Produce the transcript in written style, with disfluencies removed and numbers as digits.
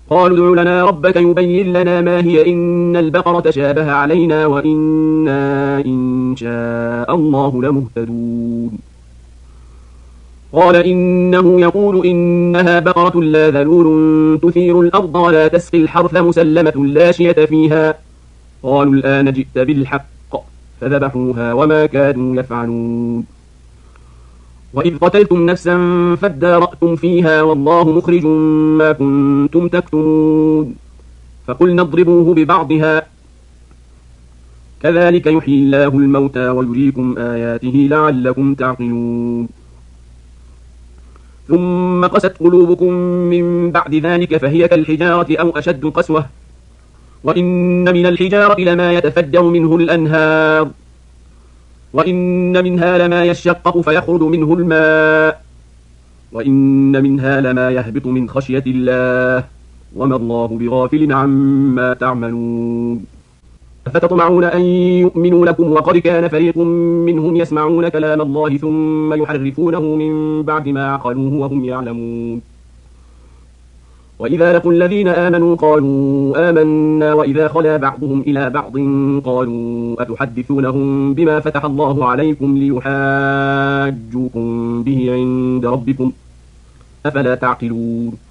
قالوا ادع لنا ربك يبين لنا ما هي إن البقرة شابه علينا وإنا إن شاء الله لمهتدون. قال إنه يقول إنها بقرة لا ذلول تثير الأرض ولا تسقي الحرث مسلمة لا شية فيها. قالوا الآن جئت بالحق فذبحوها وما كادوا يفعلون. وإذ قتلتم نفسا فادارأتم فيها والله مخرج ما كنتم تكتمون. فقلنا اضربوه ببعضها كذلك يحيي الله الموتى ويريكم آياته لعلكم تعقلون. ثم قست قلوبكم من بعد ذلك فهي كالحجارة أو أشد قسوة وإن من الحجارة لما يتفجر منه الأنهار وإن منها لما يشقق فيخرج منه الماء وإن منها لما يهبط من خشية الله وما الله بغافل عما تعملون. أفتطمعون أن يؤمنوا لكم وقد كان فريق منهم يسمعون كلام الله ثم يحرفونه من بعد ما عقلوه وهم يعلمون. وإذا لقوا الذين آمنوا قالوا آمنا وإذا خلا بعضهم إلى بعض قالوا أتحدثونهم بما فتح الله عليكم ليحاجوكم به عند ربكم أفلا تعقلون.